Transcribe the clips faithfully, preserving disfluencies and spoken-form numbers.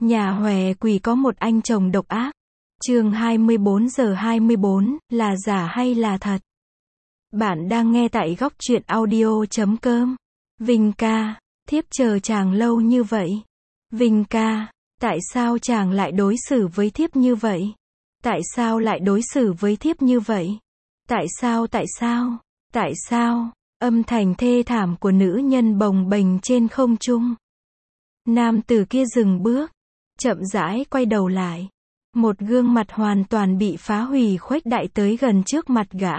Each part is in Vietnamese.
Nhà hòe quỷ có một anh chồng độc ác. Chương hai mươi bốn giờ hai mươi bốn, là giả hay là thật? Bạn đang nghe tại góc truyện audio chấm com. Vinh ca, thiếp chờ chàng lâu như vậy. Vinh ca, tại sao chàng lại đối xử với thiếp như vậy? Tại sao lại đối xử với thiếp như vậy? Tại sao tại sao? Tại sao? Âm thanh thê thảm của nữ nhân bồng bềnh trên không trung. Nam tử kia dừng bước, chậm rãi quay đầu lại. Một gương mặt hoàn toàn bị phá hủy khuếch đại tới gần trước mặt gã.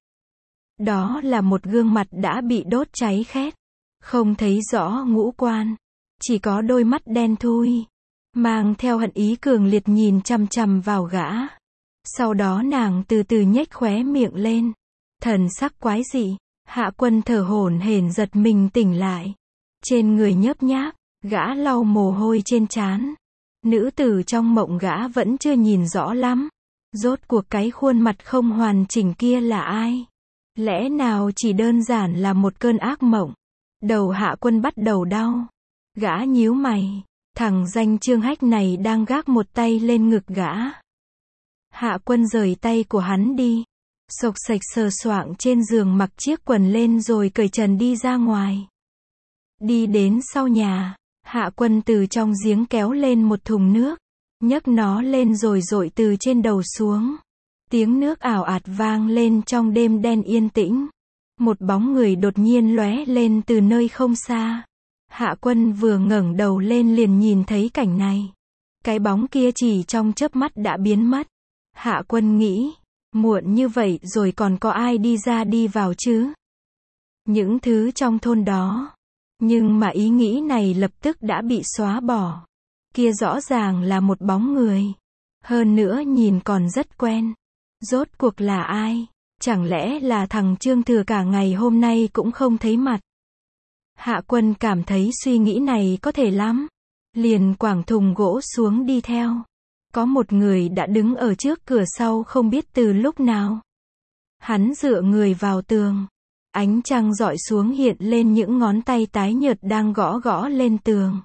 Đó là một gương mặt đã bị đốt cháy khét, không thấy rõ ngũ quan, chỉ có đôi mắt đen thui, mang theo hận ý cường liệt nhìn chằm chằm vào gã. Sau đó nàng từ từ nhếch khóe miệng lên, thần sắc quái dị. Hạ Quân thở hổn hển giật mình tỉnh lại. Trên người nhớp nháp, gã lau mồ hôi trên trán. Nữ tử trong mộng gã vẫn chưa nhìn rõ lắm. Rốt cuộc cái khuôn mặt không hoàn chỉnh kia là ai? Lẽ nào chỉ đơn giản là một cơn ác mộng? Đầu Hạ Quân bắt đầu đau. Gã nhíu mày. Thằng danh Trương Hách này đang gác một tay lên ngực gã. Hạ Quân rời tay của hắn đi. Xộc xệch sờ soạng trên giường mặc chiếc quần lên rồi cởi trần đi ra ngoài. Đi đến sau nhà, Hạ Quân từ trong giếng kéo lên một thùng nước, nhấc nó lên rồi dội từ trên đầu xuống. Tiếng nước ảo ạt vang lên trong đêm đen yên tĩnh. Một bóng người đột nhiên lóe lên từ nơi không xa. Hạ Quân vừa ngẩng đầu lên liền nhìn thấy cảnh này. Cái bóng kia chỉ trong chớp mắt đã biến mất. Hạ Quân nghĩ, muộn như vậy rồi còn có ai đi ra đi vào chứ? Những thứ trong thôn đó. Nhưng mà ý nghĩ này lập tức đã bị xóa bỏ. Kia rõ ràng là một bóng người. Hơn nữa nhìn còn rất quen. Rốt cuộc là ai? Chẳng lẽ là thằng Trương Thừa cả ngày hôm nay cũng không thấy mặt? Hạ Quân cảm thấy suy nghĩ này có thể lắm. Liền quẳng thùng gỗ xuống đi theo. Có một người đã đứng ở trước cửa sau không biết từ lúc nào. Hắn dựa người vào tường. Ánh trăng rọi xuống hiện lên những ngón tay tái nhợt đang gõ gõ lên tường.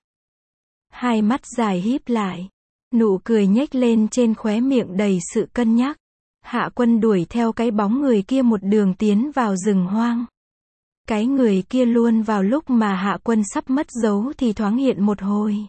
Hai mắt dài híp lại. Nụ cười nhếch lên trên khóe miệng đầy sự cân nhắc. Hạ Quân đuổi theo cái bóng người kia một đường tiến vào rừng hoang. Cái người kia luôn vào lúc mà Hạ Quân sắp mất dấu thì thoáng hiện một hồi.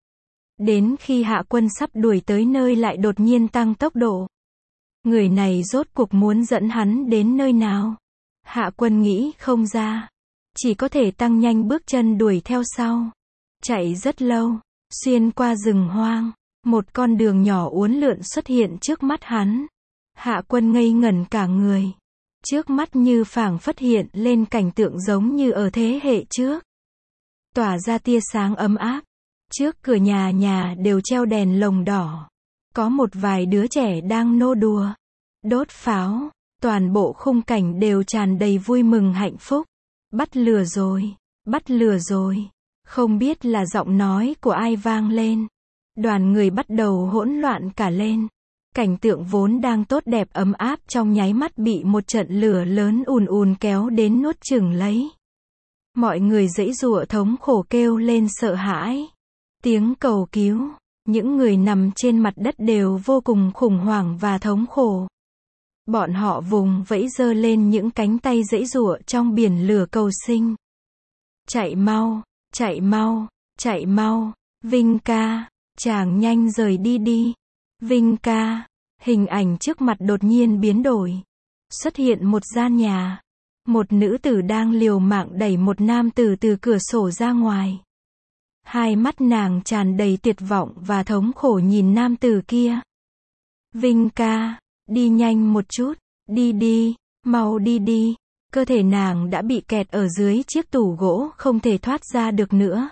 Đến khi Hạ Quân sắp đuổi tới nơi lại đột nhiên tăng tốc độ. Người này rốt cuộc muốn dẫn hắn đến nơi nào? Hạ Quân nghĩ không ra. Chỉ có thể tăng nhanh bước chân đuổi theo sau. Chạy rất lâu. Xuyên qua rừng hoang. Một con đường nhỏ uốn lượn xuất hiện trước mắt hắn. Hạ Quân ngây ngẩn cả người. Trước mắt như phảng phất hiện lên cảnh tượng giống như ở thế hệ trước. Tỏa ra tia sáng ấm áp. Trước cửa nhà nhà đều treo đèn lồng đỏ. Có một vài đứa trẻ đang nô đùa. Đốt pháo. Toàn bộ khung cảnh đều tràn đầy vui mừng hạnh phúc. Bắt lừa rồi. Bắt lừa rồi. Không biết là giọng nói của ai vang lên. Đoàn người bắt đầu hỗn loạn cả lên. Cảnh tượng vốn đang tốt đẹp ấm áp trong nháy mắt bị một trận lửa lớn ùn ùn kéo đến nuốt chửng lấy. Mọi người giãy giụa thống khổ kêu lên sợ hãi. Tiếng cầu cứu. Những người nằm trên mặt đất đều vô cùng khủng hoảng và thống khổ. Bọn họ vùng vẫy giơ lên những cánh tay giãy giụa trong biển lửa cầu sinh. Chạy mau, chạy mau, chạy mau, Vinh ca, chàng nhanh rời đi đi. Vinh ca, hình ảnh trước mặt đột nhiên biến đổi. Xuất hiện một gian nhà. Một nữ tử đang liều mạng đẩy một nam tử từ cửa sổ ra ngoài. Hai mắt nàng tràn đầy tuyệt vọng và thống khổ nhìn nam tử kia. Vinh ca, đi nhanh một chút, đi đi, mau đi đi. Cơ thể nàng đã bị kẹt ở dưới chiếc tủ gỗ không thể thoát ra được nữa.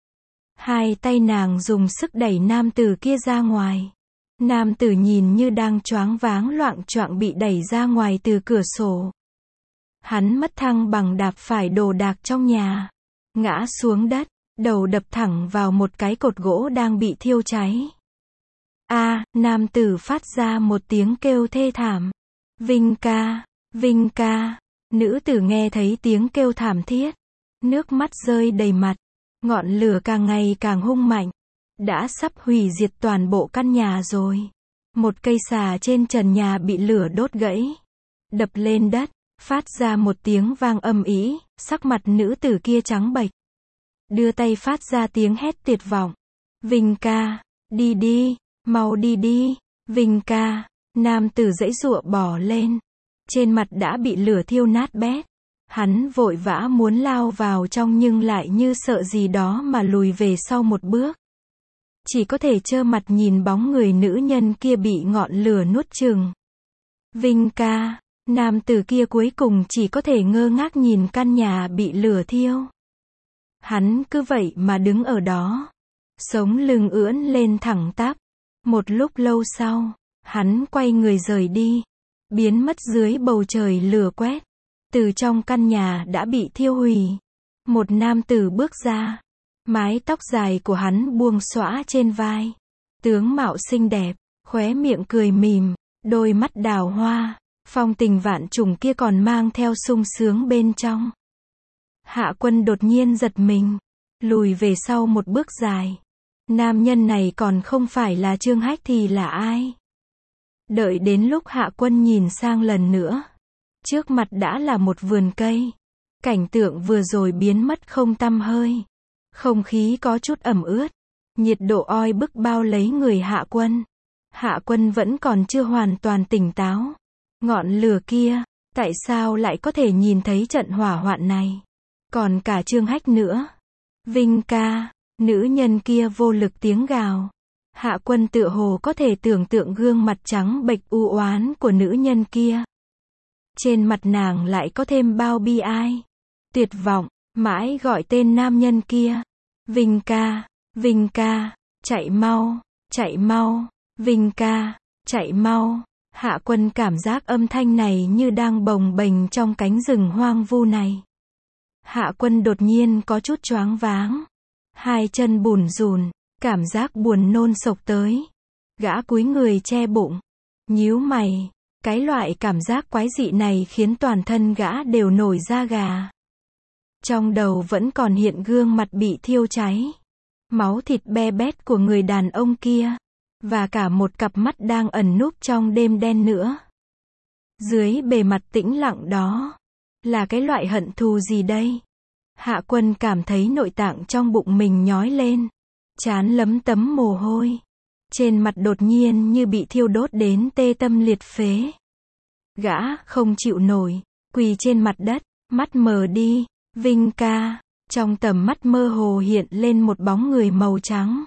Hai tay nàng dùng sức đẩy nam tử kia ra ngoài. Nam tử nhìn như đang choáng váng loạng choạng bị đẩy ra ngoài từ cửa sổ. Hắn mất thăng bằng đạp phải đồ đạc trong nhà. Ngã xuống đất, đầu đập thẳng vào một cái cột gỗ đang bị thiêu cháy. A, à, nam tử phát ra một tiếng kêu thê thảm. Vinh ca, Vinh ca. Nữ tử nghe thấy tiếng kêu thảm thiết. Nước mắt rơi đầy mặt. Ngọn lửa càng ngày càng hung mạnh. đã sắp hủy diệt toàn bộ căn nhà rồi. Một cây xà trên trần nhà bị lửa đốt gãy, đập lên đất, phát ra một tiếng vang âm ĩ, sắc mặt nữ tử kia trắng bệch. Đưa tay phát ra tiếng hét tuyệt vọng. Vinh ca, đi đi, mau đi đi, Vinh ca. Nam tử giãy giụa bò lên. Trên mặt đã bị lửa thiêu nát bét. Hắn vội vã muốn lao vào trong nhưng lại như sợ gì đó mà lùi về sau một bước. Chỉ có thể trơ mặt nhìn bóng người nữ nhân kia bị ngọn lửa nuốt chửng. Vinh ca, nam tử kia cuối cùng chỉ có thể ngơ ngác nhìn căn nhà bị lửa thiêu. Hắn cứ vậy mà đứng ở đó, sống lưng ưỡn lên thẳng tắp. Một lúc lâu sau, hắn quay người rời đi, biến mất dưới bầu trời lửa quét. Từ trong căn nhà đã bị thiêu hủy, một nam tử bước ra. Mái tóc dài của hắn buông xõa trên vai. Tướng mạo xinh đẹp, khóe miệng cười mỉm, đôi mắt đào hoa, phong tình vạn trùng kia còn mang theo sung sướng bên trong. Hạ Quân đột nhiên giật mình, lùi về sau một bước dài. Nam nhân này còn không phải là Trương Hách thì là ai? Đợi đến lúc Hạ Quân nhìn sang lần nữa, trước mặt đã là một vườn cây. Cảnh tượng vừa rồi biến mất không tăm hơi. Không khí có chút ẩm ướt, nhiệt độ oi bức bao lấy người Hạ Quân. Hạ Quân vẫn còn chưa hoàn toàn tỉnh táo. Ngọn lửa kia, tại sao lại có thể nhìn thấy trận hỏa hoạn này? Còn cả Trương Hách nữa. Vinh ca, nữ nhân kia vô lực tiếng gào. Hạ Quân tựa hồ có thể tưởng tượng gương mặt trắng bệch u oán của nữ nhân kia. Trên mặt nàng lại có thêm bao bi ai, tuyệt vọng, mãi gọi tên nam nhân kia. Vinh ca, Vinh ca, chạy mau, chạy mau, Vinh ca, chạy mau. Hạ Quân cảm giác âm thanh này như đang bồng bềnh trong cánh rừng hoang vu này. Hạ Quân đột nhiên có chút choáng váng. Hai chân bủn rủn, cảm giác buồn nôn xộc tới. Gã cúi người che bụng, nhíu mày. Cái loại cảm giác quái dị này khiến toàn thân gã đều nổi da gà. Trong đầu vẫn còn hiện gương mặt bị thiêu cháy, máu thịt be bét của người đàn ông kia, và cả một cặp mắt đang ẩn núp trong đêm đen nữa. Dưới bề mặt tĩnh lặng đó, là cái loại hận thù gì đây? Hạ Quân cảm thấy nội tạng trong bụng mình nhói lên, trán lấm tấm mồ hôi. Trên mặt đột nhiên như bị thiêu đốt đến tê tâm liệt phế. Gã không chịu nổi, quỳ trên mặt đất, mắt mờ đi. Vinh ca, trong tầm mắt mơ hồ hiện lên một bóng người màu trắng.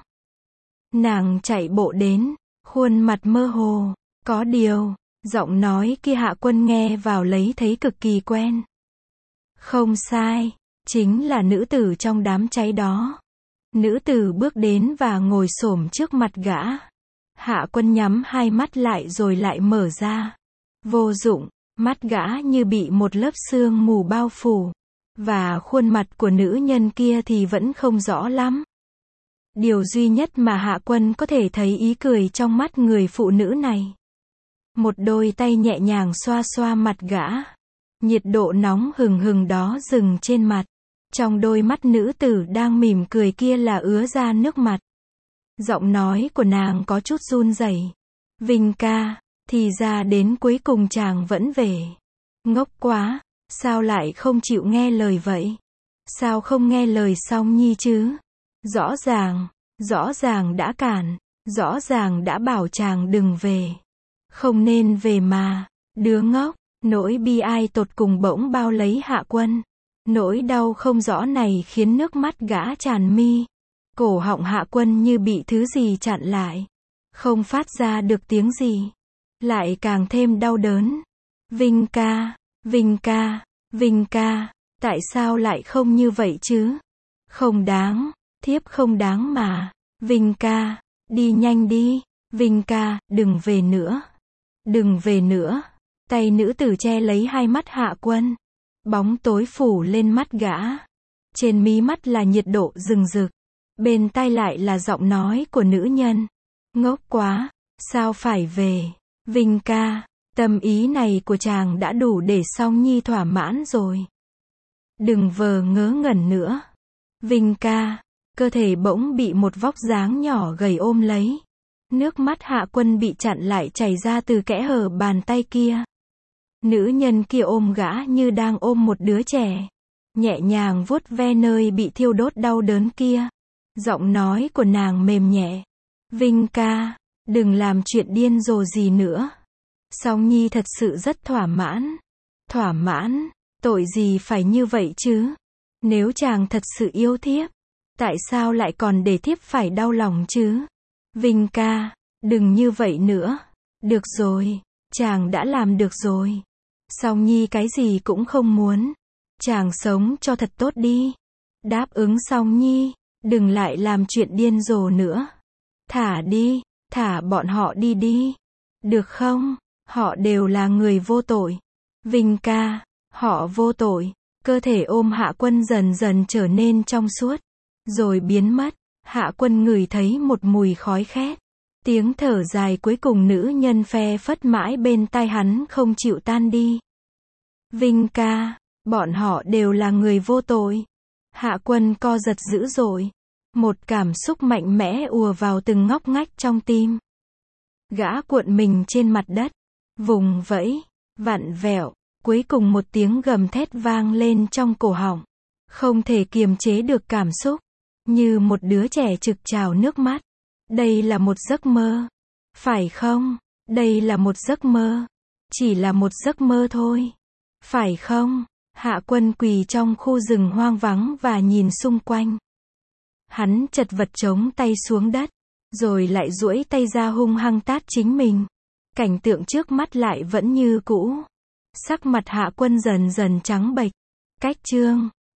Nàng chạy bộ đến, khuôn mặt mơ hồ, có điều, giọng nói kia Hạ Quân nghe vào lấy thấy cực kỳ quen. Không sai, chính là nữ tử trong đám cháy đó. Nữ tử bước đến và ngồi xổm trước mặt gã. Hạ Quân nhắm hai mắt lại rồi lại mở ra. Vô dụng, mắt gã như bị một lớp sương mù bao phủ. Và khuôn mặt của nữ nhân kia thì vẫn không rõ lắm. Điều duy nhất mà Hạ Quân có thể thấy ý cười trong mắt người phụ nữ này. Một đôi tay nhẹ nhàng xoa xoa mặt gã. Nhiệt độ nóng hừng hừng đó dừng trên mặt. Trong đôi mắt nữ tử đang mỉm cười kia là ứa ra nước mặt. Giọng nói của nàng có chút run rẩy. Vinh ca, thì ra đến cuối cùng chàng vẫn về. Ngốc quá, sao lại không chịu nghe lời vậy? Sao không nghe lời Song Nhi chứ? Rõ ràng, rõ ràng đã cản, rõ ràng đã bảo chàng đừng về. Không nên về mà, đứa ngốc. Nỗi bi ai tột cùng bỗng bao lấy Hạ Quân. Nỗi đau không rõ này khiến nước mắt gã tràn mi. Cổ họng Hạ Quân như bị thứ gì chặn lại. Không phát ra được tiếng gì. Lại càng thêm đau đớn. Vinh ca, Vinh ca, Vinh ca, tại sao lại không như vậy chứ? Không đáng, thiếp không đáng mà. Vinh ca, đi nhanh đi. Vinh ca, đừng về nữa. Đừng về nữa. Tay nữ tử che lấy hai mắt Hạ Quân. Bóng tối phủ lên mắt gã. Trên mí mắt là nhiệt độ rừng rực. Bên tai lại là giọng nói của nữ nhân. Ngốc quá, sao phải về? Vinh ca, tâm ý này của chàng đã đủ để Song Nhi thỏa mãn rồi. Đừng vờ ngớ ngẩn nữa. Vinh ca, cơ thể bỗng bị một vóc dáng nhỏ gầy ôm lấy. Nước mắt Hạ Quân bị chặn lại chảy ra từ kẽ hở bàn tay kia. Nữ nhân kia ôm gã như đang ôm một đứa trẻ. Nhẹ nhàng vuốt ve nơi bị thiêu đốt đau đớn kia. Giọng nói của nàng mềm nhẹ. Vinh ca, đừng làm chuyện điên rồ gì nữa. Song Nhi thật sự rất thỏa mãn. Thỏa mãn, tội gì phải như vậy chứ? Nếu chàng thật sự yêu thiếp, tại sao lại còn để thiếp phải đau lòng chứ? Vinh ca, đừng như vậy nữa. Được rồi, chàng đã làm được rồi. Song Nhi cái gì cũng không muốn. Chàng sống cho thật tốt đi. Đáp ứng Song Nhi, đừng lại làm chuyện điên rồ nữa. Thả đi, thả bọn họ đi đi. Được không? Họ đều là người vô tội. Vinh ca, họ vô tội. Cơ thể ôm Hạ Quân dần dần trở nên trong suốt, rồi biến mất. Hạ Quân ngửi thấy một mùi khói khét. Tiếng thở dài cuối cùng nữ nhân phe phất mãi bên tai hắn không chịu tan đi. Vinh ca, bọn họ đều là người vô tội. Hạ Quân co giật dữ dội. Một cảm xúc mạnh mẽ ùa vào từng ngóc ngách trong tim. Gã cuộn mình trên mặt đất, vùng vẫy, vặn vẹo. Cuối cùng một tiếng gầm thét vang lên trong cổ họng. Không thể kiềm chế được cảm xúc. Như một đứa trẻ trực trào nước mắt. Đây là một giấc mơ. Phải không? Đây là một giấc mơ. Chỉ là một giấc mơ thôi. Phải không? Hạ Quân quỳ trong khu rừng hoang vắng và nhìn xung quanh. Hắn chật vật chống tay xuống đất. Rồi lại duỗi tay ra hung hăng tát chính mình. Cảnh tượng trước mắt lại vẫn như cũ. Sắc mặt Hạ Quân dần dần trắng bệch. Cách chương